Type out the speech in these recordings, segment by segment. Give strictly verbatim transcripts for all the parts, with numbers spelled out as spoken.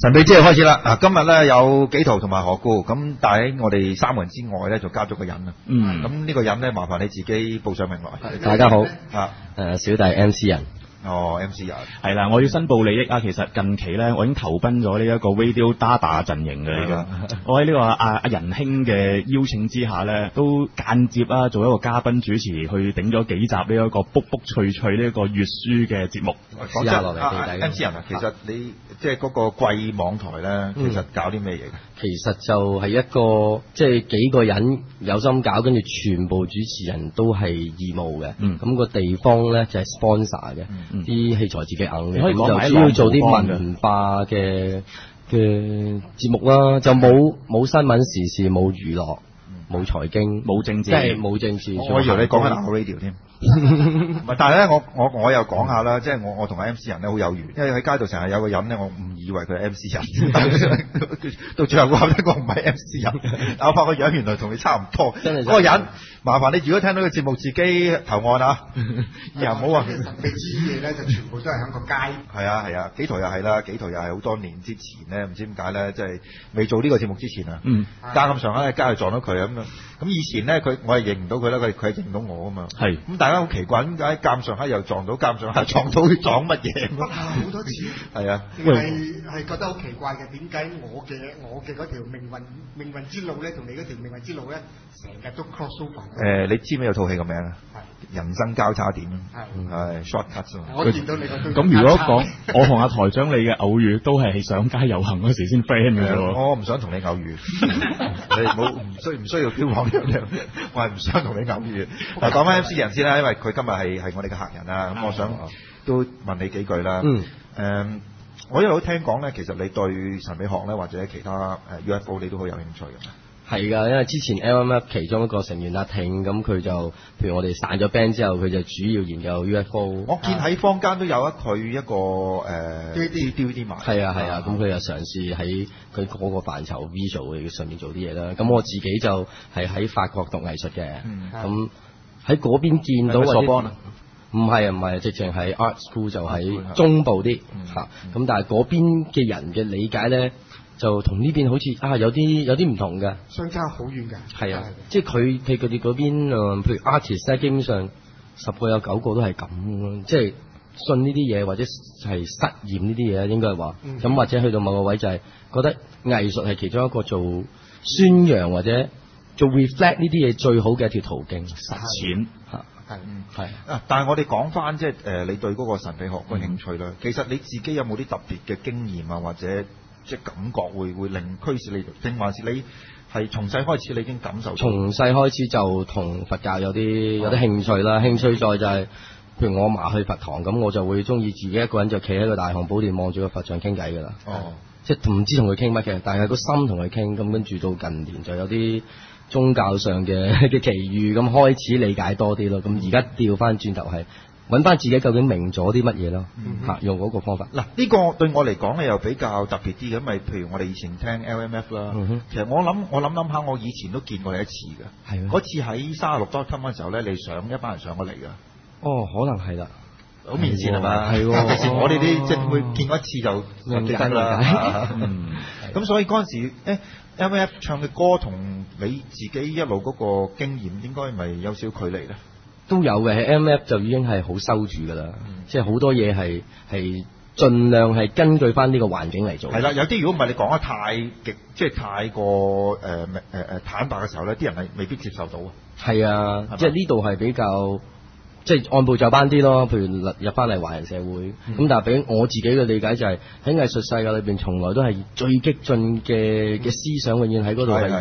神秘之夜開始啦！嗱，今日咧有紀陶同埋何故，咁但係喺我哋三個人之外咧，就加咗個人啦。 嗯， 咁呢個人咧，麻煩你自己報上名來。 大家好， 啊， 誒小弟 M C 人。 哦 ，M C 人係啦，我要申報利益啊！其實近期咧，我已經投奔咗呢一個 Radio Dada 陣營嘅呢個。我喺呢個阿阿仁兄嘅邀請之下咧，都間接啊做一個嘉賓主持，去頂咗幾集呢一個卜卜脆脆呢一個粵書嘅節目。 試下落嚟俾大家。 M C 人啊，其實你即係嗰個貴網台咧，其實搞啲咩嘢嘅？ 其實就係一個即係幾個人有心搞，跟住全部主持人都係義務嘅。 嗯， 咁個地方咧就係 sponsor 嘅，啲器材自己硬嘅。咁就主要做啲文化嘅嘅節目啦，就冇冇新聞時事，冇娛樂，冇財經， 冇政治， 即係冇政治。 我以為你講緊 Now Radio 添。唔係，但係咧，我我我又講下啦，即係我我同 M C 人咧好有緣，因為喺街度成日有個人咧，我誤以為佢係 M C 人，到最後我話咧我唔係 M C 人，但我發個樣原來同你差唔多。嗰個人，麻煩你如果聽到個節目自己投案啊，以後唔好話神秘之夜咧，就全部都係喺個街。 係啊係啊，紀陶又係啦，紀陶又係好多年之前咧，唔知點解咧，即係未做呢個節目之前啊， 嗯， 間咁上下喺街度撞到佢咁樣，咁以前咧佢我係認唔到佢啦，佢佢係認到我啊嘛， 係， 咁大家好奇怪，點解鑑上下又撞到，鑑上下撞到撞乜嘢？ 好多次。 係啊， 係係覺得好奇怪嘅，點解我嘅我嘅嗰條命運命運之路咧，同你嗰條命運之路咧，成日都 cross over。 誒，你知唔知有套戲個名啊？ 係人生交叉點。 係係 shortcut 啊！ 我見到你個咁如果講我同阿台長你嘅偶遇，都係上街遊行嗰時先 friend 嘅喎。 我唔想同你偶遇，你冇唔需唔需要標榜呢樣，我係唔想同你偶遇。嗱，講翻 M C 人先啦，因為佢今日係係我哋嘅客人啦，咁我想都問你幾句啦。 嗯。 誒，我一路都聽講咧，其實你對神秘學咧或者其他誒 U F O 你都好有興趣嘅。 係㗎，因為之前 L M F 其中一個成員阿挺，咁佢就譬如我哋散咗 band 之後，佢就主要研究 U F O。 我見喺坊間都有一佢一個誒 D V D D V D 賣。 係啊係啊，咁佢又嘗試喺佢嗰個範疇 visual 嘅上面做啲嘢啦。咁我自己就係喺法國讀藝術嘅，咁喺嗰邊見到索邦啊？ 唔係啊唔係，直情係 art school 就喺中部啲嚇。咁、嗯、但係嗰邊嘅人嘅理解咧，就同呢邊好似啊有啲有啲唔同嘅， 相差好遠㗎。 係啊，即係佢譬如佢哋嗰邊誒，譬如 artist 咧，基本上十個有九個都係咁咯，即係信呢啲嘢或者係實驗呢啲嘢，應該係話咁，嗯、或者去到某個位就係覺得藝術係其中一個做宣揚或者做 reflect 呢啲嘢最好嘅一條途徑，實踐嚇。 係， 嗯，係啊，但係我哋講翻即係誒，你對嗰個神秘學嘅興趣啦，嗯、其實你自己有冇啲特別嘅經驗啊，或者即係感覺會會令驅使你，定還是你係從細開始你已經感受到？從細開始就同佛教有啲有啲興趣啦，興趣在就係、是，譬如我阿嫲去佛堂，咁我就會中意自己一個人就企喺個大雄寶殿望住個佛像傾偈㗎啦。哦，即係唔知同佢傾乜嘅，但係個心同佢傾，咁跟住到近年就有啲宗教上嘅嘅奇遇，咁開始理解多啲咯。咁而家調翻轉頭係揾翻自己究竟明咗啲乜嘢咯，嚇、嗯、用嗰個方法。嗱， 呢個對我嚟講咧又比較特別啲嘅，因為譬如我哋以前聽 L M F 啦，嗯、其實我諗我諗諗下，我以前都見過你一次嘅。係嗰次喺三十六 dot com 嘅時候咧，你上一班人上過嚟㗎。哦， 可能係啦。 好面前係嘛？係喎，我哋啲即係會見過一次就記得啦。嗯，咁所以嗰陣時，誒 M F 唱嘅歌同你自己一路嗰個經驗，應該咪有少距離咧？ 都有嘅，喺 M F 就已經係好收住㗎啦。嗯、即係好多嘢係係盡量係根據翻呢個環境嚟做。係啦， 有啲如果唔係你講得太極，即係太過誒誒誒坦白嘅時候咧，啲人係未必接受到啊。係啊， 即係呢度係比較。即係按部就班啲咯，譬如入入翻嚟華人社會，咁、嗯、但係俾我自己嘅理解就係、是、喺藝術世界裏邊，從來都係最激進嘅嘅思想，永遠喺嗰度係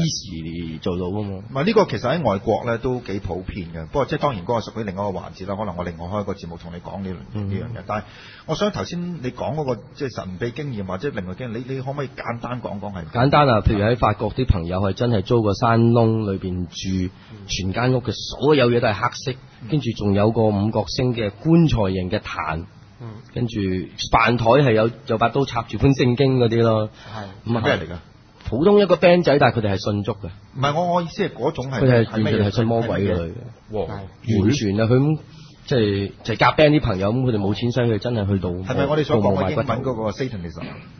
easy 做到㗎嘛。 唔係呢個其實喺外國咧都幾普遍嘅，不過即係當然嗰個屬於另外一個環節啦。可能我另外開一個節目同你講呢呢樣嘢。但係我想頭先你講嗰、那個即係神秘經驗或者另外經驗，你你可唔可以簡單講講係？簡單啊，譬如喺法國啲朋友係真係租個山窿裏邊住，嗯、全間屋嘅所有嘢都係黑色。跟住仲有個五角星嘅棺材型嘅壇，嗯、跟住飯台係有有把刀插住本聖經嗰啲咯。係咁係咩嚟㗎？普通一個 band 仔，但係佢哋係信足嘅。唔係我我意思係嗰種係佢係完全係信魔鬼嘅類嘅。哇！完全啊！佢咁即係就係夾 band 啲朋友咁，佢哋冇錢使，佢真係去到。係咪我哋所講嘅英文嗰個 Satanism？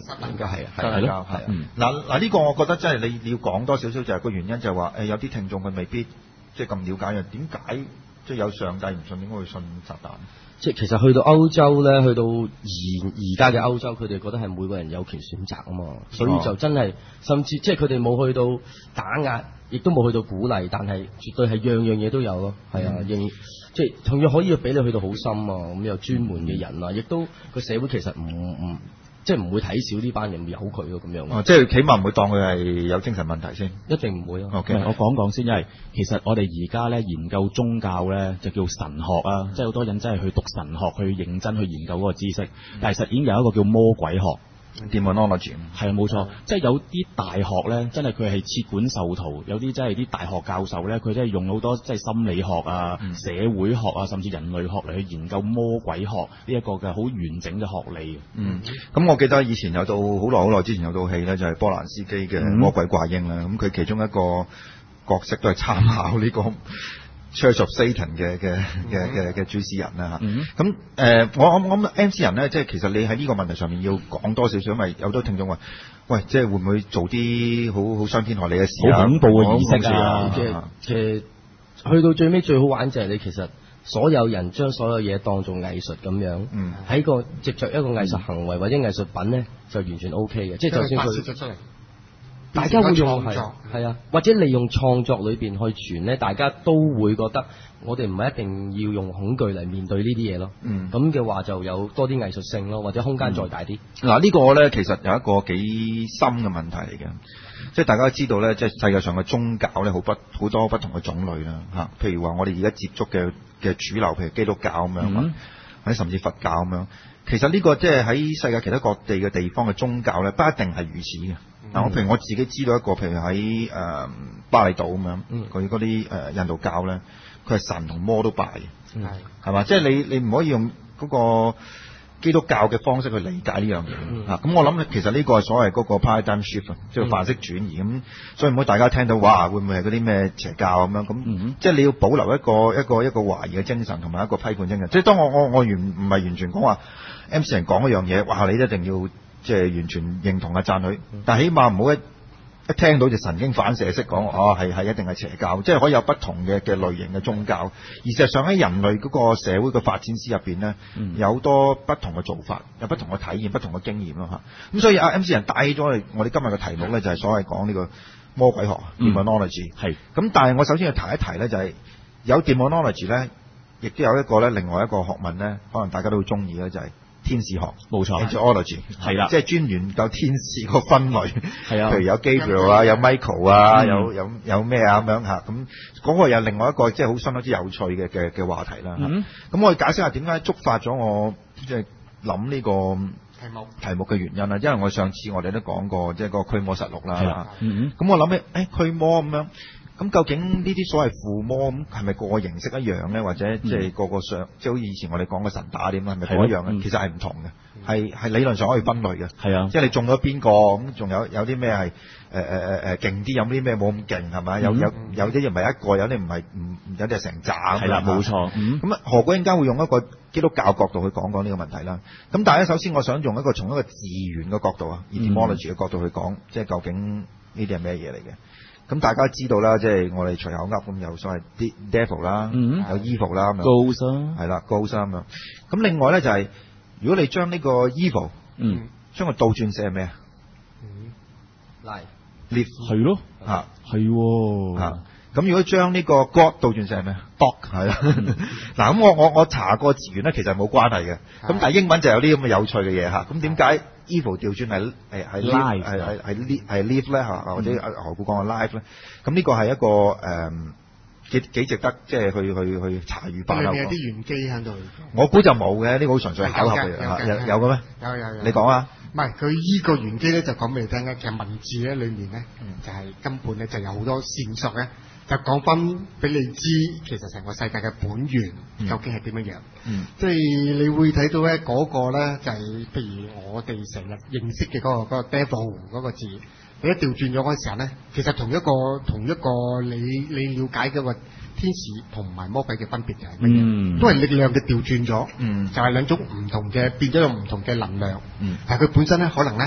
應該係啊， 係咯，係。嗱嗱呢個我覺得真係你你要講多少少就係個原因就係話誒有啲聽眾佢未必即係咁了解嘅，點解即係有上帝唔信點解會信撒旦？ 即係其實去到歐洲咧，去到而而家嘅歐洲，佢哋覺得係每個人有權選擇啊嘛，所以就真係甚至即係佢哋冇去到打壓，亦都冇去到鼓勵，但係絕對係樣樣嘢都有咯，係啊，認、嗯、即係同樣可以俾你去到好深啊，咁有專門嘅人啊，亦都個社會其實唔唔即係唔會睇少呢班人，由佢咯咁樣。 哦，即係起碼唔會當佢係有精神問題先。 一定唔會咯。 OK， 我講講先，因為其實我哋而家咧研究宗教咧就叫神學啊，即係好多人真係去讀神學去認真去研究嗰個知識，但係實已經有一個叫魔鬼學。 Demonology 係啊，冇錯，即係有啲大學咧，真係佢係設管授徒，有啲真係啲大學教授咧，佢真係用好多即係心理學啊、嗯、社會學啊，甚至人類學嚟去研究魔鬼學呢一個嘅好完整嘅學理。 嗯，咁我記得以前有套好耐好耐之前有套戲咧，就係、是、波蘭斯基嘅《魔鬼怪嬰》啦。咁、嗯、佢其中一個角色都係參考呢、這個。Church of Satan 嘅嘅嘅嘅嘅主持人啦嚇，咁誒、呃、我我我諗 M C 人咧，即係其實你喺呢個問題上面要講多少少，因為有好多聽眾話，喂，即係會唔會做啲好好傷天害理嘅事啊？ 好恐怖嘅儀式啊！ 即係其實去到最尾最好玩就係你其實所有人將所有嘢當做藝術咁樣，喺、嗯、個藉着一個藝術行為或者藝術品咧，就完全 O K 嘅，即係就算佢。大家會用係係啊，或者利用創作裏邊去傳咧，大家都會覺得我哋唔係一定要用恐懼嚟面對呢啲嘢咯。嗯，咁嘅話就有多啲藝術性咯，或者空間再大啲。嗱、 嗯，呢、呢個咧其實有一個幾深嘅問題嚟嘅，即係大家都知道咧，即係世界上嘅宗教咧好不好多不同嘅種類啦嚇。譬如話我哋而家接觸嘅嘅主流，譬如基督教咁樣，嗯、或者甚至佛教咁樣。其實呢個即係喺世界其他各地嘅地方嘅宗教咧，不一定係如此嘅。嗱、嗯，我譬如我自己知道一個，譬如喺誒、呃、巴厘島咁樣，佢嗰啲誒印度教咧，佢係神同魔都拜嘅，係係嘛？即係你你唔可以用嗰個基督教嘅方式去理解呢樣嘢嚇。咁、嗯啊、我諗其實呢個係所謂嗰個 paradigm shift，即係範式轉移咁、嗯，所以唔好大家聽到哇，會唔會係嗰啲咩邪教咁樣咁？嗯、即係你要保留一個一個一個懷疑嘅精神同埋一個批判精神。即係當我我我完唔係完全講話 M C 人講一樣嘢，哇！你一定要。即係完全認同啊讚許，但係起碼唔好一一聽到就神經反射式講，哦係係一定係邪教，即係可以有不同嘅嘅類型嘅宗教。而事實上喺人類嗰個社會嘅發展史入邊咧，有好多不同嘅做法，有不同嘅體驗、不同嘅經驗咯嚇。咁所以阿 M C 人帶起咗我哋今日嘅題目咧，就係所謂講呢個魔鬼學 Demonology。係。咁但係我首先要提一提咧，就係有 Demonology 咧，亦都有一個咧，另外一個學問咧，可能大家都會中意咧，就係、是。天使學冇錯 Angelology 係啦，即係專研究天使個分類，係啊，譬如有 Gabriel 啊，有 Michael 啊，嗯、有有有咩啊咁樣嚇，咁嗰個又另外一個即係好相當之有趣嘅嘅嘅話題啦。咁、嗯、我哋解釋下點解觸發咗我即係諗呢個題目題目嘅原因啦。因為我上次我哋都講過，即係個驅魔實錄啦。咁、嗯、我諗起誒驅魔咁樣。咁究竟呢啲所謂附魔咁係咪個個形式一樣咧？或者即係個個上，即係好似以前我哋講嘅神打點係咪嗰一樣咧、嗯？其實係唔同嘅，係係理論上可以分類嘅。係啊，即係你中咗邊個咁，仲有有啲咩係誒誒誒誒勁啲，有啲咩冇咁勁係咪？有有有啲唔係一個，有啲唔係唔有啲係成紮。係啦，冇錯。咁、嗯、啊，何故陣間會用一個基督教角度去講講呢個問題啦？咁但係咧，首先我想用一個從一個字源嘅角度啊 etymology 嘅角度去講，即係究竟呢啲係咩嘢嚟嘅？咁大家知道啦，即係我哋隨口噏咁有所謂啲 devil 啦、嗯，有 evil 啦，咁樣 ghost 係啦 ghost 咁樣。咁另外咧就係、是，如果你將呢個 evil，嗯，將佢倒轉寫係咩啊？嚟 live 係咯，嚇係喎，嚇。咁如果將呢個 God 倒轉寫係咩？dog 係啦。嗱咁我我我查過字源咧，其實冇關係嘅。咁但係英文就有啲咁嘅有趣嘅嘢嚇。咁點解 evil 調轉係係係 live 係係係 live 係 live 咧嚇？或者何故講係 live 咧？咁呢個係一個誒幾幾值得即係去去去茶餘飯後。有啲玄機喺度。我估就冇嘅，呢個好純粹係巧合嘅。有有嘅咩？有有有。你講啊？唔係佢依個玄機咧，就講俾你聽咧。其實文字咧裏面咧，就係根本咧就有好多線索咧。就講翻俾你知，其實成個世界嘅本源究竟係點樣樣？嗯，即係你會睇到咧嗰個咧就係、是，譬如我哋成日認識嘅嗰、那個嗰、那個 devil 嗰個字，你一調轉咗嗰陣時候咧，其實同一個同一個你你了解嘅個天使同埋魔鬼嘅分別就係乜嘢？嗯，都係力量嘅調轉咗，嗯，就係、是、兩種唔同嘅變咗有唔同嘅能量，嗯，但係佢本身咧可能咧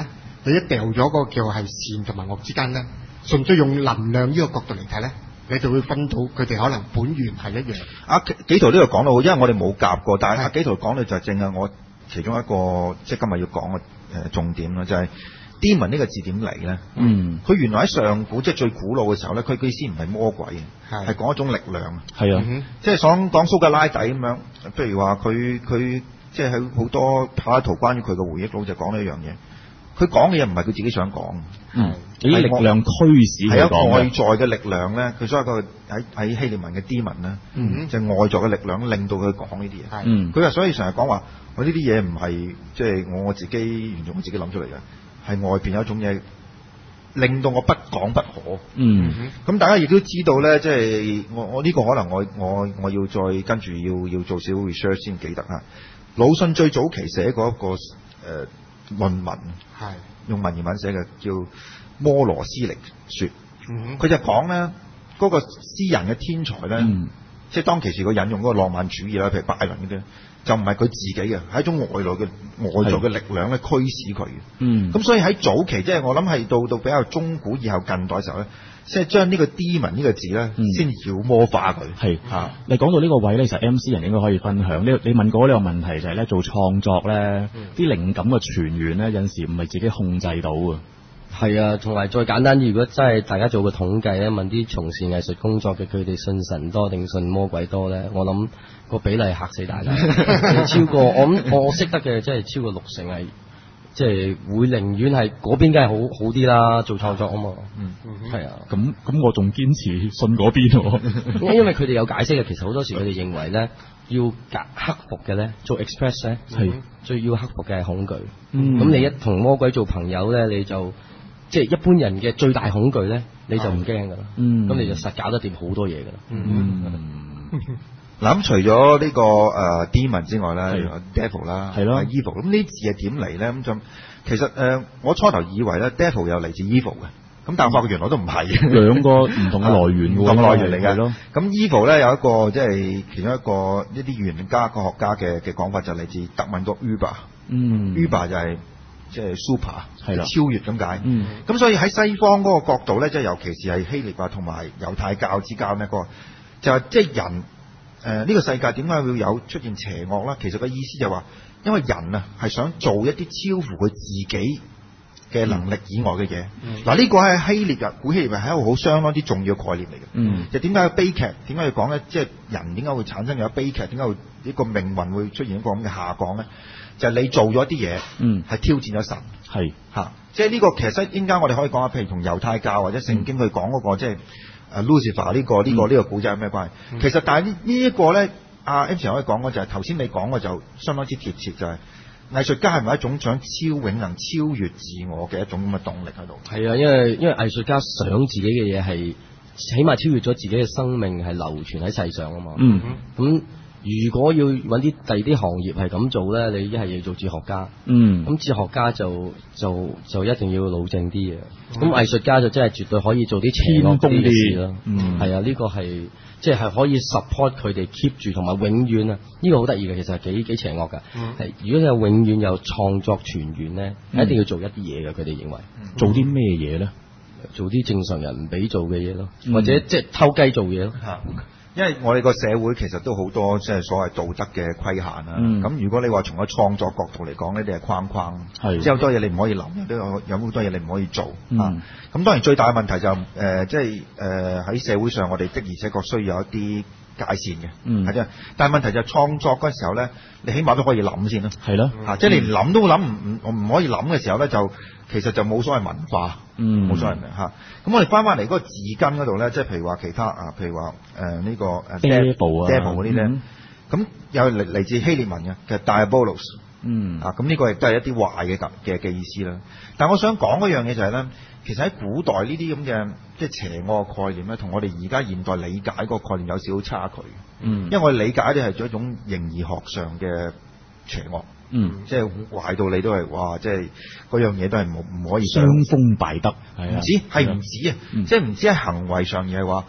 你一掉咗嗰個叫係善同埋惡之間咧，純粹用能量呢個角度嚟睇咧，你就會分到佢哋可能本源係一樣。 阿紀陶呢度講到好，因為我哋冇夾過，但係阿紀陶講到就係正係我其中一個即係今日要講嘅誒重點啦，就係、是。Demon 呢個字點嚟咧？嗯，佢原來喺上古即係最古老嘅時候咧，佢嘅意思唔係魔鬼嘅，係講一種力量。係啊，嗯、即係想講蘇格拉底咁樣，譬如話佢佢即係喺好多柏拉圖關於佢嘅回憶錄就講呢一樣嘢。佢講嘅嘢唔係佢自己想講，嗯，啲力量驅使佢講嘅。係一個外在嘅力量咧，佢所謂個喺喺希臘文嘅 Demon 咧，嗯，就係外在嘅力量令到佢講呢啲嘢。嗯，佢話所以成日講話，我呢啲嘢唔係即係我我自己完全我自己諗出嚟嘅。係外邊有一種嘢令到我不講不可。嗯，咁大家亦都知道咧，即係我我呢個可能我我我要再跟住要要做少少 research 先記得啊。魯迅最早期寫過一個誒、呃、論文，係用文言文寫嘅，叫《摩羅斯力說》。嗯，佢就講咧嗰個詩人嘅天才咧，嗯、即係當其時佢引用嗰個浪漫主義啦，譬如拜倫嗰啲。就唔係佢自己嘅，係一種外來嘅外在嘅力量咧驅使佢嘅。嗯，咁所以喺早期，即係我諗係到到比較中古以後近代嘅時候咧，即係將呢個 Demon 呢個字咧，先妖魔化佢。係嚇、啊，你講到呢個位咧，其實 M C 人應該可以分享。你你問過呢個問題就係咧，做創作咧，啲、嗯、靈感嘅泉源咧，有陣時唔係自己控制到嘅。 係啊，同埋再簡單，如果真係大家做個統計咧，問啲從事藝術工作嘅佢哋信神多定信魔鬼多咧，我諗個比例嚇死大家。超過我諗我識得嘅，即係超過六成係即係會寧願係嗰邊，梗係好好啲啦，做創作啊嘛。嗯，係啊。咁咁我仲堅持信嗰邊喎。因為佢哋有解釋嘅，其實好多時佢哋認為咧，要克服嘅咧，做 express 咧係最要克服嘅係恐懼。嗯。咁你一同魔鬼做朋友咧，你就即係一般人嘅最大恐懼咧，你就唔驚㗎啦。嗯，咁你就實搞得掂好多嘢㗎啦。嗯， 嗱咁除咗呢個誒 Demon 之外咧，Devil 啦，係咯 Evil，咁呢啲字係點嚟咧？咁就其實誒，我初頭以為咧 Devil 又嚟自 Evil 嘅，咁但係發覺原來都唔係，兩個唔同嘅來源喎，唔同來源嚟嘅咯。咁 Evil 咧有一個即係其中一個一啲語言家、科學家嘅嘅講法就嚟自德文個 Uber， 嗯 Uber 就係。即係 super 係啦，超越咁解。嗯，咁所以喺西方嗰個角度咧，即係尤其是係希臘啊同埋猶太教之間咧，嗰個就係即係人誒呢、呃這個世界點解會有出現邪惡咧？其實個意思就係話，因為人啊係想做一啲超乎佢自己嘅能力以外嘅嘢。嗱、嗯，呢、嗯、個喺希臘啊，古希臘係一個好相當之重要嘅概念嚟嘅。嗯，就點解有悲劇？點解要講咧？即係人點解會產生有悲劇？點解會呢個命運會出現一個咁嘅下降咧？就係你做咗啲嘢，嗯，係挑戰咗神，係嚇、啊，即係呢個其實應該我哋可以講下，譬如同猶太教或者聖經去講嗰、那個即係誒 Lucifer 呢個呢、這個呢、這個古仔有咩關係？嗯、其實但係呢呢一個咧，阿 M Sir 可以講嘅就係頭先你講嘅就相當之貼切，就係、是、藝術家係咪一種想超永能超越自我嘅一種咁嘅動力喺度？係啊，因為因為藝術家想自己嘅嘢係起碼超越咗自己嘅生命係流傳喺世上啊嘛。嗯，咁。如果要揾啲第二啲行業係咁做咧，你一係要做哲學家，嗯，咁哲學家就就就一定要老正啲嘅，咁、嗯、藝術家就真係絕對可以做啲邪惡啲嘅事咯，嗯，係啊，呢、這個係即係可以 support 佢哋 keep 住同埋永遠啊，呢、這個好得意嘅，其實係幾幾邪惡㗎，係、嗯、如果你有永遠有創作泉源咧，嗯、一定要做一啲嘢嘅，佢哋認為，嗯、做啲咩嘢咧？做啲正常人唔俾做嘅嘢咯，嗯、或者即係偷雞做嘢咯。嗯因為我哋個社會其實都好多即係所謂道德嘅規限啦。咁、嗯、如果你話從個創作角度嚟講呢啲係框框，係即係好多嘢你唔可以諗，有啲有好多嘢你唔可以做、嗯、啊。咁當然最大嘅問題就誒、呃、即係誒喺社會上我哋的而且確需要有一啲界線嘅，係啫、嗯。但係問題就係創作嗰時候咧，你起碼都可以諗先啦。係咯，嚇，即係你連諗都諗唔唔唔可以諗嘅時候咧，就其實就冇所謂文化，嗯，冇所謂嘅嚇。咁我哋翻翻嚟嗰個字根嗰度咧，即係譬如話其他啊，譬如話誒呢個誒 devil 啊 devil 嗰啲咧，咁有嚟嚟自希臘文嘅，其實 diabolos，嗯啊，咁呢個亦都係一啲壞嘅嘅嘅意思啦。但係我想講嗰樣嘢就係咧，其實喺古代呢啲咁嘅即係邪惡概念咧，同我哋而家現代理解嗰個概念有少少差距。嗯，因為我哋理解啲係做一種形而學上嘅邪惡。嗯，即係壞到你都係哇！即係嗰樣嘢都係冇唔可以傷風敗德，係啊，唔止係唔止啊，嗯、即係唔止喺行為上而係話，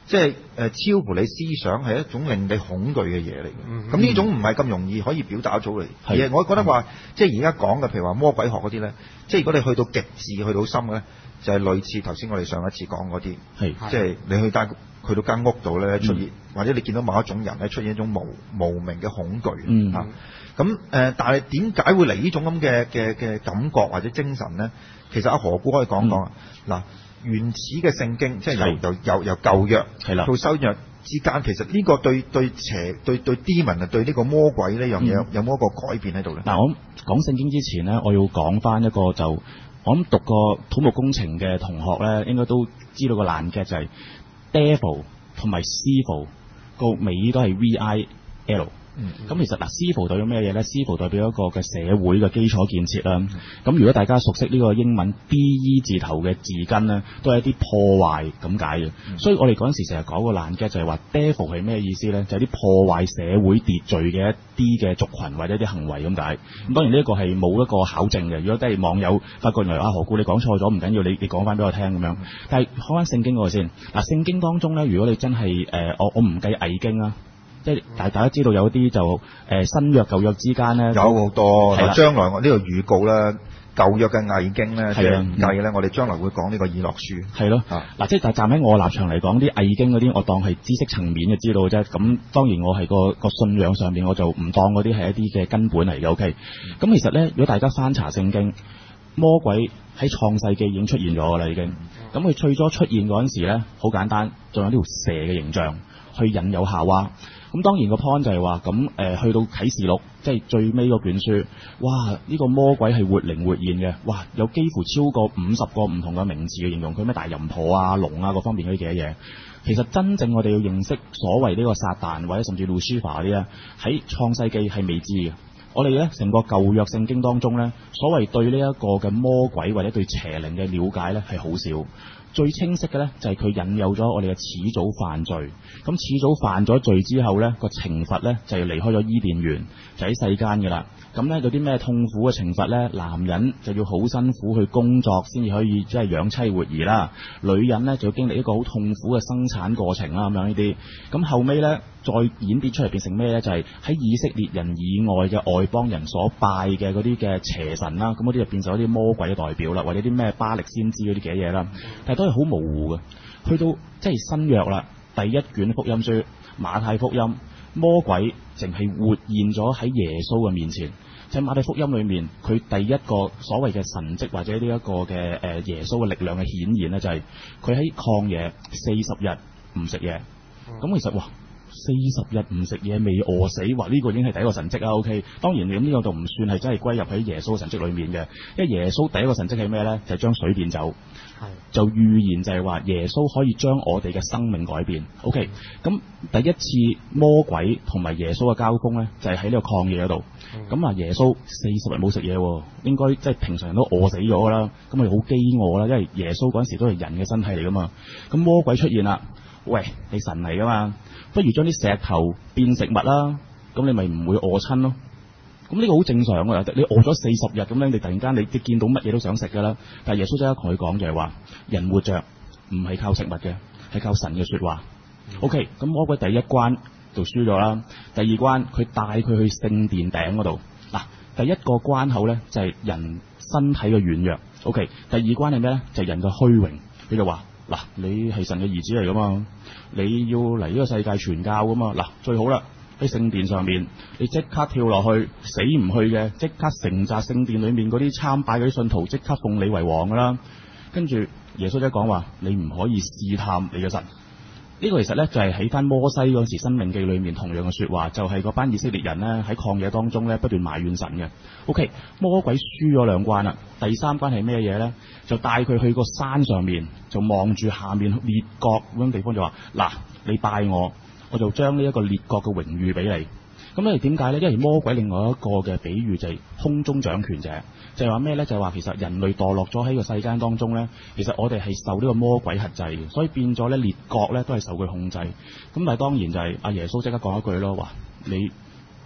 即係誒超乎你思想，係一種令你恐懼嘅嘢嚟嘅。咁呢、 嗯、 種唔係咁容易可以表達出嚟。而係我覺得話，即係而家講嘅，譬如話魔鬼學嗰啲咧，即係如果你去到極致、去到深嘅咧，就係、是、類似頭先我哋上一次講嗰啲， 係即係你去間去到間屋度咧出現， 嗯、或者你見到某一種人咧出現一種無無名嘅恐懼。 嗯啊咁誒、呃，但係點解會嚟呢種咁嘅嘅嘅感覺或者精神咧？其實阿何故可以講講啊？嗱、嗯，原始嘅聖經即係由由由由舊約到新約之間，其實呢個對對邪對對 demon 啊，對呢個魔鬼呢樣嘢、嗯、有冇一個改變喺度咧？ 嗱，我講聖經之前咧，我要講翻一個就我諗讀過土木工程嘅同學咧，應該都知道個爛 gag 就係 devil 同埋 civil 個尾都係 V I L。咁、嗯、其實嗱 civil 代表咩嘢咧 civil 代表一個嘅社會嘅基礎建設啦。咁、嗯、如果大家熟悉呢個英文 D E 字頭嘅字根咧，都係一啲破壞咁解嘅。嗯、所以我哋嗰陣時成日講個爛 gag 就係話 devil 係咩意思咧？就係、是、啲破壞社會秩序嘅一啲嘅族群或者啲行為咁解。咁、嗯、當然呢一個係冇一個考證嘅。如果都係網友發覺原來啊何故你講錯咗，唔緊要，你你講翻俾我聽咁樣。嗯、但係開翻聖經嗰個先。嗱聖經當中咧，如果你真係誒、呃、我我唔計偽經啊。即係大大家知道有啲就誒、呃、新約舊約之間咧有好多，係將來我呢個預告咧，舊約嘅偽經咧，即係唔計咧，我哋將來會講呢個以諾書。係咯，嗱、啊，即係站喺我立場嚟講，啲偽經嗰啲我當係知識層面嘅知道啫。咁當然我係個個信仰上邊，我就唔當嗰啲係一啲嘅根本嚟嘅。O K，咁其實咧，如果大家翻查聖經，魔鬼喺創世記已經出現咗㗎啦，已經。咁佢最初出現嗰陣時咧，好簡單，仲有呢條蛇嘅形象去引誘夏娃。咁當然個 point 就係話，咁誒、呃、去到啟示錄，即係最尾嗰卷書，哇！呢、這個魔鬼係活靈活現嘅，哇！有幾乎超過五十個唔同嘅名詞嘅形容佢，咩大淫婆啊、龍啊各方面嗰啲嘅嘢。其實真正我哋要認識所謂呢個撒旦或者甚至路西法嗰啲咧，喺創世記係未知嘅。我哋咧成個舊約聖經當中咧，所謂對呢一個嘅魔鬼或者對邪靈嘅了解咧係好少。最清晰嘅咧就係佢引誘咗我哋嘅始祖犯罪，咁始祖犯咗罪之後咧個懲罰咧就要離開咗伊甸園，就喺世間嘅啦。咁咧有啲咩痛苦嘅懲罰咧？男人就要好辛苦去工作先至可以即係養妻活兒啦，女人咧就要經歷一個好痛苦嘅生產過程啦，咁樣呢啲。咁後尾咧再演變出嚟變成咩咧？就係、是、喺以色列人以外嘅外邦人所拜嘅嗰啲嘅邪神啦，咁嗰啲就變成一啲魔鬼嘅代表啦，或者啲咩巴力先知嗰啲嘅嘢啦。但係都係好模糊嘅。去到即係新約啦，第一卷福音書馬太福音，魔鬼淨係活現咗喺耶穌嘅面前。即係馬太福音裏面，佢第一個所謂嘅神蹟或者呢一個嘅誒耶穌嘅力量嘅顯現咧，就係佢喺曠野四十日唔食嘢。咁其實哇，四十日唔食嘢未餓死，話呢、這個已經係第一個神蹟啊。O K，當然咁呢個就唔算係真係歸入喺耶穌嘅神蹟裏面嘅，因為耶穌第一個神蹟係咩咧？就係、是、將水變酒。就預言就係話耶穌可以將我哋嘅生命改變。OK，咁第一次魔鬼同埋耶穌嘅交鋒咧，就係喺呢個曠野嗰度。咁啊，耶穌四十日冇食嘢，應該即係平常人都餓死咗噶啦。咁咪好飢餓啦，因為耶穌嗰陣時都係人嘅身體嚟噶嘛。咁魔鬼出現啦，喂，你神嚟噶嘛？不如將啲石頭變食物啦，咁你咪唔會餓親咯。咁呢個好正常㗎，你餓咗四十日咁樣，你突然間你你見到乜嘢都想食㗎啦。但係耶穌即刻同佢講就係話，人活着唔係靠食物嘅，係靠神嘅説話。嗯、OK，咁魔鬼第一關就輸咗啦。第二關佢帶佢去聖殿頂嗰度。嗱，第一個關口咧就係、是、人身體嘅軟弱。OK，第二關係咩咧？就係、是、人嘅虛榮。佢就話：嗱，你係神嘅兒子嚟㗎嘛，你要嚟呢個世界傳教㗎嘛。嗱，最好啦。喺聖殿上面，你即刻跳落去，死唔去嘅，即刻成紮聖殿裏面嗰啲參拜嗰啲信徒，即刻奉你為王噶啦。跟住耶穌仔講話，你唔可以試探你嘅神。呢、這個其實咧就係喺翻摩西嗰時《申命記》裏面同樣嘅說話，就係、是、嗰班以色列人咧喺曠野當中咧不斷埋怨神嘅。OK，魔鬼輸咗兩關啦，第三關係咩嘢咧？就帶佢去個山上面，就望住下面列國咁樣地方就話：嗱，你拜我。我就將呢一個列國嘅榮譽俾你。咁咧點解咧？因為魔鬼另外一個嘅比喻就係空中掌權者，就係話咩咧？就係話其實人類墮落咗喺個世間當中咧，其實我哋係受呢個魔鬼轄制嘅，所以變咗咧列國咧都係受佢控制。咁但係當然就係阿耶穌即刻講一句咯，話你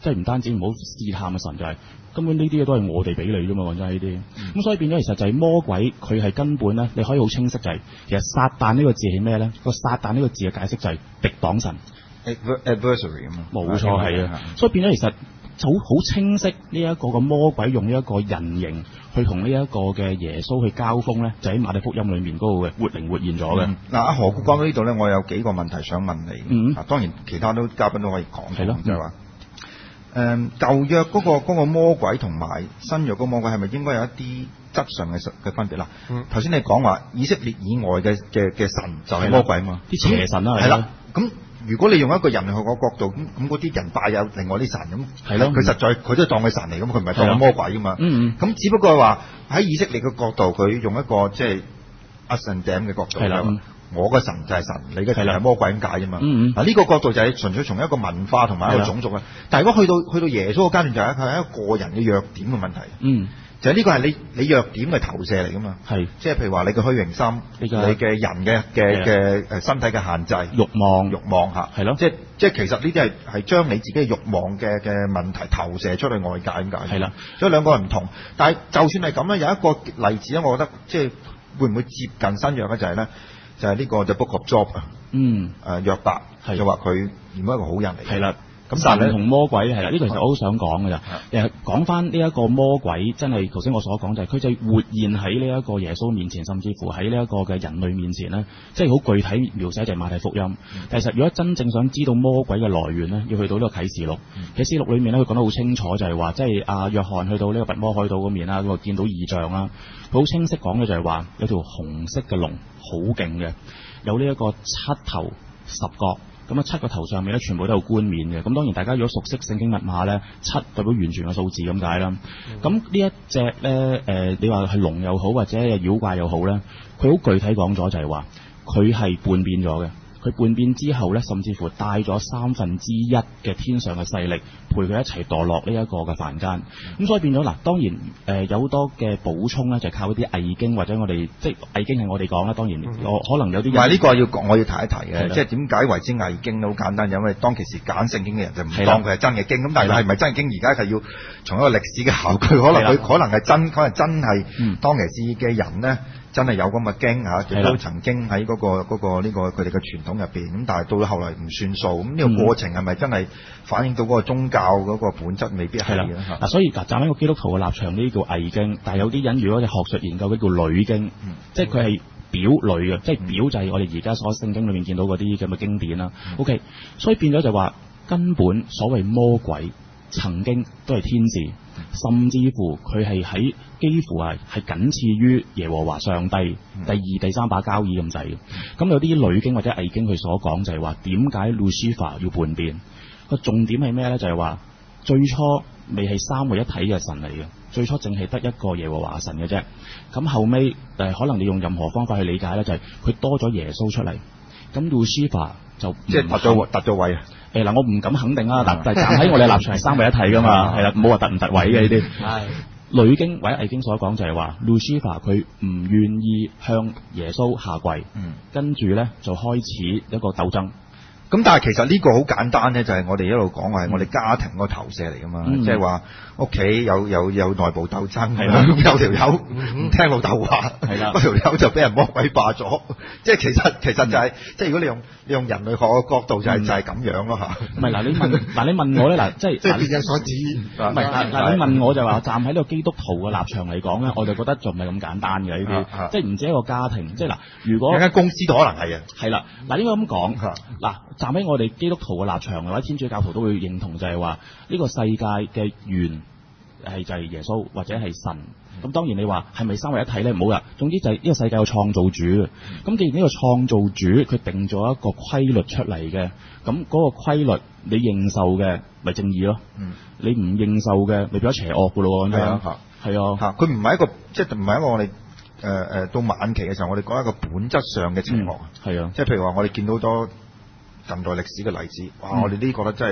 即係唔單止唔好試探嘅神，就係、是、根本呢啲嘢都係我哋俾你㗎嘛，講真呢啲。咁、嗯、所以變咗其實就係魔鬼佢係根本咧，你可以好清晰就係、是、其實撒旦呢個字係咩咧？個撒旦呢個字嘅解釋就係敵擋神 adversary 啊嘛， 冇錯係啊。所以變咗其實就好好清晰呢一個嘅魔鬼用呢一個人形去同呢一個嘅耶穌去交鋒咧，就喺馬太福音裏面嗰個嘅活靈活現咗嘅。嗱、嗯，阿何故講到呢度咧，我有幾個問題想問你。嗯，當然其他都嘉賓都可以講。係咯，就係話誒舊約嗰、那個嗰、那個魔鬼同埋新約嗰個魔鬼係咪應該有一啲質上嘅嘅分別啦？頭、嗯、先你講話以色列以外嘅嘅嘅神就係魔鬼啊嘛， 啲邪神啦係啦，咁。如果你用一個人類學嘅角度，咁咁嗰啲人拜有另外啲神咁，係咯，佢實在佢都當佢神嚟，咁佢唔係當佢魔鬼噶嘛。嗯嗯。咁只不過係話喺以色列嘅角度，佢用一個即係阿神頂嘅角度，係啦、嗯，我嘅神就係神，你嘅神係魔鬼咁解啫嘛。嗯嗯。嗱、啊、呢、這個角度就係純粹從一個文化同埋一個種族啊。但係如果去到去到耶穌嘅階段，就係佢係一個個人嘅弱點嘅問題。嗯。就係、是、呢個係你你弱點嘅投射嚟噶嘛，係即係譬如話你嘅虛榮心，你嘅人嘅嘅嘅誒身體嘅限制、慾望、慾望嚇，係咯，即係即係其實呢啲係係將你自己嘅慾望嘅嘅問題投射出去外界咁解，係啦，所以兩個係唔同。但係就算係咁咧，有一個例子咧，我覺得即係會唔會接近新約咧？就係、是、咧，就係、是、呢個就 Book of Job 啊，嗯，誒約伯就話佢原本一個好人嚟，係啦。咁神同魔鬼係啦，呢、這個其實我好想講嘅咋。誒講翻呢一個魔鬼，真係頭先我所講就係、是、佢就活現喺呢一個耶穌面前，甚至乎喺呢一個嘅人類面前咧，即係好具體描寫就係馬太福音。嗯、其實如果真正想知道魔鬼嘅來源咧，要去到呢個啟示錄。嗯、啟示錄裏面咧，佢講得好清楚，就係話即係阿約翰去到呢個拔摩海島嗰面啦，咁啊見到異象啦，佢好清晰講嘅就係話有條紅色嘅龍，好勁嘅，有呢一個七頭十角。咁啊，七個頭上面咧，全部都有冠冕嘅。咁當然，大家如果熟悉聖經密碼咧，七代表完全嘅數字咁解啦。咁、嗯、呢一隻咧，誒、呃，你話係龍又好，或者係妖怪又好咧，佢好具體講咗就係話，佢係叛變咗嘅。佢叛變之後咧，甚至乎帶咗三分之一嘅天上嘅勢力陪佢一齊墮落呢一個嘅凡間。咁、嗯、所以變咗嗱，當然誒、呃、有好多嘅補充咧，就係、靠一啲偽經或者我哋即係偽經係我哋講啦。當然我、嗯、可能有啲人，唔係呢個要講，我要提一提嘅，即係點解為之偽經都好簡單，因為當其時揀聖經嘅人就唔當佢係真嘅經。咁但係係咪真嘅經？而家係要從一個歷史嘅考據，可能佢可能係真，可能真係、嗯、當其時嘅人咧。真係有咁嘅經嚇，亦都曾經喺嗰、嗰個嗰、嗰個呢、呢個佢哋嘅傳統入邊，咁但係到咗後來唔算數，咁呢個過程係咪真係反映到嗰個宗教嗰個本質？未必係啦。嗱，所以嗱，站喺個基督徒嘅立場，呢啲叫偽經，但係有啲人如果係學術研究，嗰叫偽經，嗯、即係佢係表裏嘅，即係表就係我哋而家所聖經裏面見到嗰啲咁嘅經典啦。嗯、OK，所以變咗就話根本所謂魔鬼曾經都係天使。甚至乎佢係喺幾乎係係僅次於耶和華上帝、嗯、第二第三把交椅咁滯嘅。咁有啲女經或者偽經佢所講就係話點解路西法要叛變？個重點係咩咧？就係、是、話最初未係三位一體嘅神嚟嘅，最初淨係得一個耶和華神嘅啫。咁後尾誒可能你用任何方法去理解咧，就係、是、佢多咗耶穌出嚟。咁路西法就即係突咗突咗位啊！誒嗱，我唔敢肯定啊，但但站喺我哋立場係三位一體噶嘛，係啦，冇話突唔突位嘅呢啲。係女經或者偽經所講就係話，Lucifer 佢唔願意向耶穌下跪，嗯，跟住咧就開始一個鬥爭。咁但係其實呢個好簡單咧，就係、是、我哋一路講話係我哋家庭個投射嚟噶嘛，即係話屋企有有有內部鬥爭，係啦，有條友唔聽老豆話，係啦，嗰條友就俾人魔鬼霸咗，即係其實其實就係、是嗯、即係如果你用你用人類學嘅角度就係、是嗯、就係、是、咁樣咯嚇。唔係嗱，你問嗱你問我咧嗱，即係即係別人所指，唔係嗱嗱你問我就話站喺呢個基督徒嘅立場嚟講咧，我就覺得仲唔係咁簡單嘅呢啲，即係唔止一個家庭，即係嗱，如果有間公司都可能係啊，係啦，嗱應該咁講嗱。站喺我哋基督徒嘅立場，或者天主教徒都會認同，就係話呢個世界嘅源係就係耶穌或者係神。咁當然你話係咪三位一體咧？唔好噶。總之就係呢個世界有創造主。咁既然呢個創造主佢定咗一個規律出嚟嘅，咁嗰個規律你認受嘅咪正義咯。嗯、你唔認受嘅咪變咗邪惡噶咯。係啊，係啊。佢唔係一個即係唔係一個我哋誒誒到晚期嘅時候，我哋講一個本質上嘅邪惡。係、嗯、啊，即係譬如話我哋見到多近代歷史嘅例子，哇！嗯、我哋呢啲覺得真係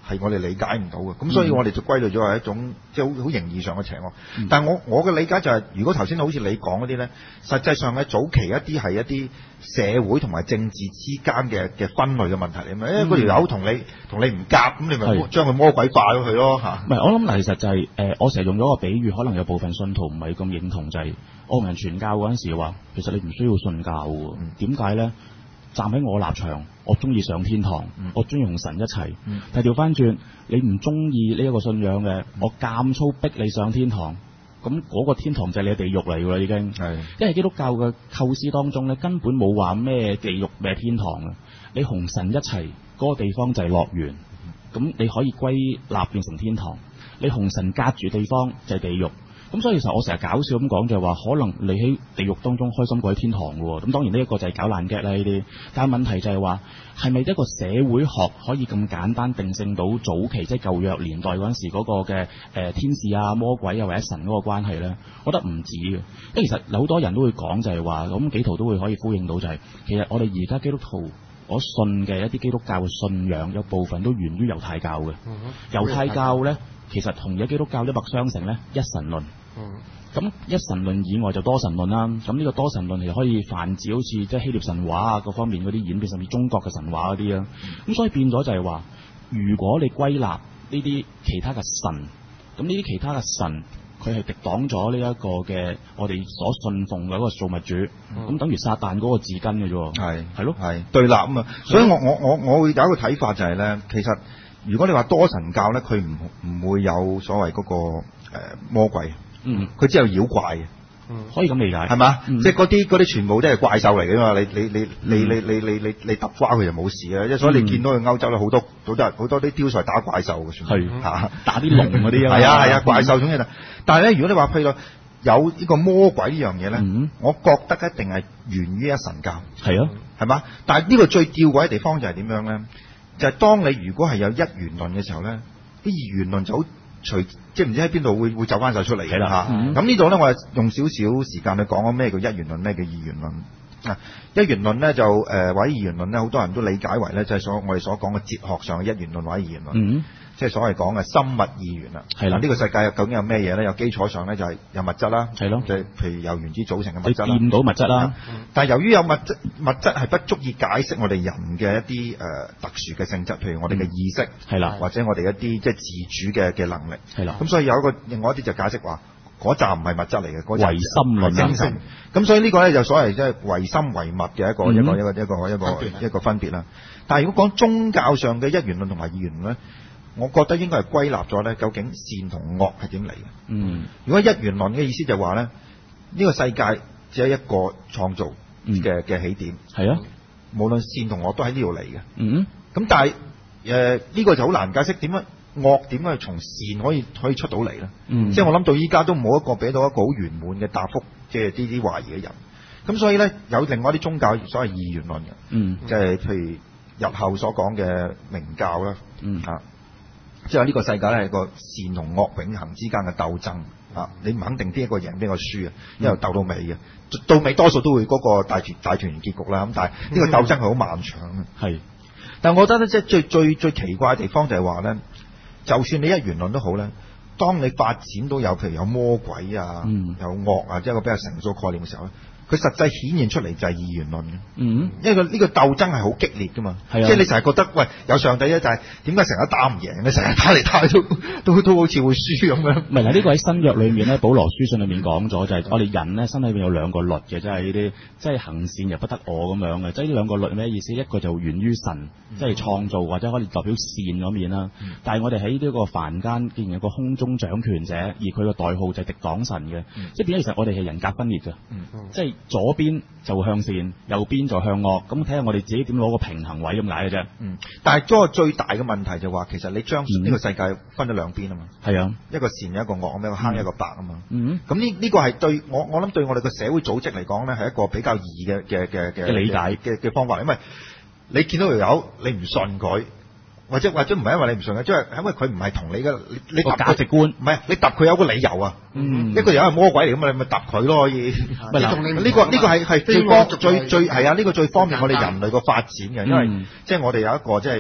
係我哋理解唔到嘅。咁所以我哋就歸類咗係一種即係好好形而上嘅邪惡。 嗯、 但係我我嘅理解就係、是，如果頭先好似你講嗰啲咧，實際上咧早期一啲係一啲社會同埋政治之間嘅嘅分類嘅問題嚟嘛。因為嗰條友同你同你唔夾，咁你咪將佢魔鬼化咗佢咯嚇。 唔係，我諗嗱，其實就係、是、誒、呃，我成日用咗個比喻，可能有部分信徒唔係咁認同，就係、是、我同人傳教嗰陣時話，其實你唔需要信教喎。點解咧？站喺我立場，我中意上天堂，嗯、我中意同神一齊。嗯、但係調翻轉，你唔中意呢一個信仰嘅，我監粗逼你上天堂，咁嗰個天堂就係你嘅地獄嚟㗎啦，已經。係，因為基督教嘅構思當中咧，根本冇話咩地獄咩天堂啊！你同神一齊嗰個地方就係樂園，咁你可以歸納變成天堂。你同神隔住地方就係地獄。咁所以其實我成日搞笑咁講就係話，可能你喺地獄當中開心過喺天堂嘅喎。咁當然呢一個就係搞爛 gag 啦呢啲。但係問題就係話，係咪一個社會學可以咁簡單定性到早期即係舊約年代嗰陣時嗰個嘅誒、呃、天使啊、魔鬼啊或者神嗰個關係咧？我覺得唔止嘅。因為其實好多人都會講就係話，咁幾圖都會可以呼應到就係、是，其實我哋而家基督徒我信嘅一啲基督教嘅信仰，有部分都源於猶太教嘅。嗯、猶太教咧，其實同而家基督教一脈相承咧，一神論。嗯，咁一神論以外就多神論啦。咁呢個多神論其實可以泛指好似即係希臘神話啊各方面嗰啲演變，甚至中國嘅神話嗰啲啊。咁、嗯、所以變咗就係話，如果你歸納呢啲其他嘅神，咁呢啲其他嘅神佢係敵擋咗呢一個嘅我哋所信奉嘅一個造物主，咁、嗯、等於撒旦嗰個字根嘅啫。係係咯，係對立啊嘛。所以我我我我會有一個睇法就係、是、咧，其實如果你話多神教咧，佢唔唔會有所謂嗰、那個誒、呃、魔鬼。嗯，佢只有妖怪嘅，嗯，可以咁理解，係嘛？嗯、即係嗰啲嗰啲全部都係怪獸嚟嘅嘛。你你你你你你你你你揼瓜佢就冇事啊。即係所以你見到去歐洲咧，好多好多好多啲雕塑係打怪獸嘅，算係嚇打啲龍嗰啲啊。係啊係啊，怪獸種嘢。但係咧，如果你話譬如有呢個魔鬼呢樣嘢咧，嗯、我覺得一定係源於一神教。係啊，係嘛？但係呢個最吊詭嘅地方就係點樣咧？就係、是、當你如果係有一元論嘅時候咧，啲二元論就好。隨即係唔知喺邊度會會走翻晒出嚟嘅啦嚇。咁呢度咧，我係用少少時間去講咩叫一元論，咩叫二元論啊？一元論咧就誒、呃、或者二元論咧，好多人都理解為咧就係、是、所我哋所講嘅哲學上嘅一元論或者二元論。嗯即係所謂講嘅生物二元啦，係啦，呢個世界究竟有咩嘢咧？有基礎上咧就係有物質啦，係咯，即係譬如由原子組成嘅物質啦，你見到物質啦。但係由於有物質，物質係不足以解釋我哋人嘅一啲誒、呃、特殊嘅性質，譬如我哋嘅意識係啦，或者我哋一啲即係自主嘅嘅能力係啦。咁所以有一個另外一啲就解釋話嗰紮唔係物質嚟嘅，嗰紮唯心論精神。咁所以呢個咧就所謂即係唯心唯物嘅一個、嗯、一個一個一個一個一個分別啦。但係如果講宗教上嘅一元論同埋二元論咧，我覺得應該係歸納咗咧，究竟善同惡係點嚟嘅？嗯，如果一元論嘅意思就係話咧，呢、呢個世界只係一個創造嘅嘅、嗯、起點，係啊，無論善同惡都喺呢度嚟嘅。嗯，咁但係誒呢個就好難解釋，點樣惡點樣從善可以可以出到嚟咧？嗯，即係我諗到依家都冇一個俾到一個好圓滿嘅答覆，即係呢啲懷疑嘅人。咁所以咧有另外一啲宗教所謂二元論嘅，嗯，即係譬如日後所講嘅明教啦，嗯啊。即係呢個世界咧係個善同惡永恆之間嘅鬥爭啊！你唔肯定邊一個贏邊個輸啊，因為鬥到尾嘅，到尾多數都會嗰個大團大團圓結局啦。咁但係呢個鬥爭係好漫長嘅。係，但係我覺得咧，即係最最最奇怪嘅地方就係話咧，就算你一元論都好咧，當你發展到有譬如有魔鬼啊、嗯、有惡啊，即係一個比較成熟概念嘅時候咧，佢實際顯現出嚟就係二元論嘅，嗯，因為個呢個鬥爭係好激烈噶嘛，係啊，即係你成日覺得喂有上帝咧，就係點解成日打唔贏咧？成日打嚟打去都都都好似會輸咁樣。唔係嗱，呢個喺新約裏面咧，保羅書信裏面講咗，就係我哋人咧身體裏面有兩個律嘅，即係呢啲即係行善又不得我咁樣嘅，即係呢兩個律咩意思？一個就源於神，即係創造或者可以代表善嗰面啦。嗯、但係我哋喺呢個凡間既然有個空中掌權者，而佢個代號就係敵擋神嘅，嗯、即係變咗其實我哋係人格分裂嘅，嗯嗯、即係。左邊就向善，右邊就向惡，咁睇下我哋自己點攞個平衡位咁解嘅啫。嗯，但係嗰個最大嘅問題就話，其實你將呢個世界分咗兩邊啊嘛。係啊、嗯，一個善一個惡，一個黑一個白啊嘛。嗯，咁呢呢個係對我我諗對我哋個社會組織嚟講咧，係一個比較易嘅嘅嘅嘅理解嘅嘅方法，因為你見到條友，你唔信佢。或者或者唔係因為你唔信嘅，即係因為佢唔係同你嘅你你價值觀，唔係你揼佢有個理由啊。嗯，一個人係魔鬼嚟㗎嘛，你咪揼佢咯可以。呢、呢個呢、呢個係係最方最最係啊！呢、呢個最方便我哋人類個發展嘅，因為、嗯、即係我哋有一個即係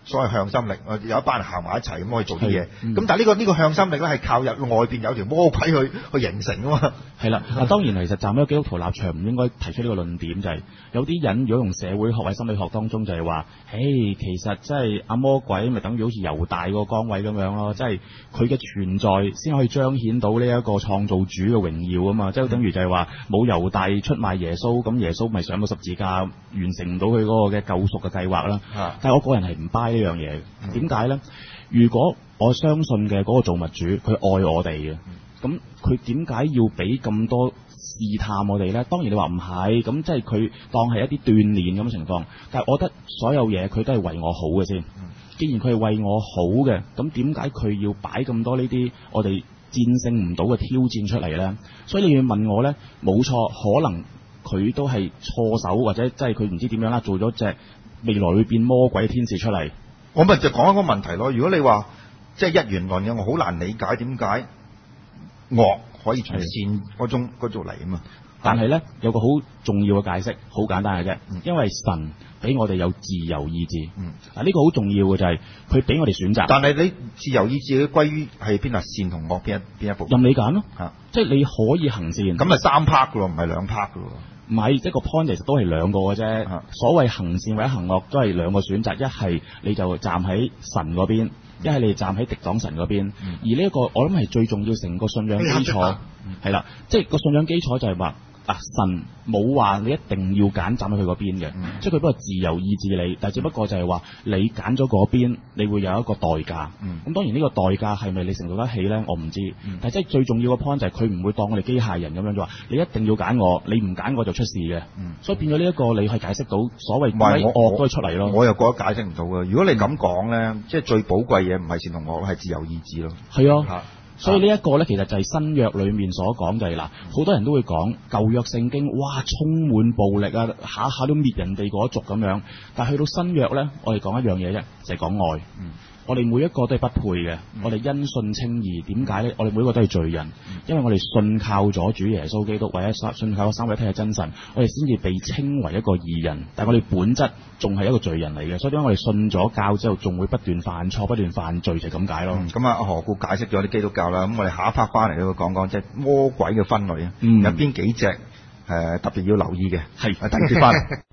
所謂向心力，有一班人行埋一齊咁可以做啲嘢。咁、 嗯、 但係、呢、呢個呢、呢個向心力咧係靠入外邊有條魔鬼去去形成啊嘛。 係啦，嗱當然其實站喺基督徒立場唔應該提出呢個論點，就係、是、有啲人如果用社會學或心理學當中就係話，誒其實即係阿魔鬼咪等於好似猶大個崗位咁樣咯，即係佢嘅存在先可以彰顯到呢一個創造主嘅榮耀啊嘛，即、就、係、是、等於就係話冇猶大出賣耶穌，咁耶穌咪上到十字架完成唔到佢嗰個嘅救贖嘅計劃啦。 啊、 但係我個人係唔 buy 呢樣嘢嘅，點解咧？如果我相信嘅嗰個造物主佢愛我哋嘅，咁佢點解要俾咁多試探我哋呢？當然你話唔係，咁即係佢當係一啲鍛鍊咁嘅情況。但係我覺得所有嘢佢都係為我好嘅先。既然佢係為我好嘅，咁點解佢要擺咁多呢啲我哋戰勝唔到嘅挑戰出嚟呢？所以你要問我呢，冇錯，可能佢都係錯手，或者即係佢唔知點樣啦，做咗隻未來會變魔鬼嘅天使出嚟。 我咪就講一個問題咯。如果你話即係一元論嘅，我好難理解點解惡可以從善嗰種嗰度嚟啊嘛。 但係呢，有個好重要嘅解釋，好簡單嘅啫。嗯、因為神俾我哋有自由意志。嗯，啊呢個好重要嘅就係佢俾我哋選擇。但係你自由意志嘅歸於係邊啊？善同惡邊一邊一部分？任你揀咯。嚇、啊，即係你可以行善。咁咪三 part 嘅喎，唔係兩 part 嘅喎。唔係，即係個 point 其實都係兩個嘅啫。啊、所謂行善或者行惡都係兩個選擇，一係你就站喺神嗰邊，一係你站喺敵擋神嗰邊。嗯、而呢、這、一個我諗係最重要成個信仰基礎，係啦、嗯，即係個信仰基礎就係話。啊！神冇話你一定要揀站喺佢嗰邊嘅，嗯、即係佢不過自由意志你，但係只不過就係話你揀咗嗰邊，你會有一個代價。咁、嗯、當然呢個代價係咪你承受得起呢？我唔知。嗯、但係即係最重要嘅 point 就係佢唔會當我哋機械人咁樣就話，你一定要揀我，你唔揀我就出事嘅。嗯、所以變咗呢一個你可以解釋到所謂咩惡都係出嚟咯。我又覺得解釋唔到嘅。如果你咁講呢，即係最寶貴嘢唔係善同惡，係自由意志咯。係啊。所以呢一個呢，其實就係新約裏面所講就係、是、嗱，好多人都會講舊約聖經，哇，充滿暴力啊，下下都滅人哋嗰族咁樣。但係去到新約呢，我哋講一樣嘢啫，就係、是、講愛。嗯、我哋每一個都係不配嘅，嗯、我哋因信稱義。點解呢？我哋每一個都係罪人，嗯、因為我哋信靠咗主耶穌基督，或者信靠咗三位一體嘅真神，我哋先至被稱為一個義人。但係我哋本質仲係一個罪人嚟嘅，所以點解我哋信咗教之後，仲會不斷犯錯、不斷犯罪，就係咁解咯。咁啊、嗯，何故解釋咗啲基督教啦？咁我哋下一 part 翻嚟都會講講即係魔鬼嘅分類啊，嗯、有邊幾隻誒、呃、特別要留意嘅？係，等住翻嚟。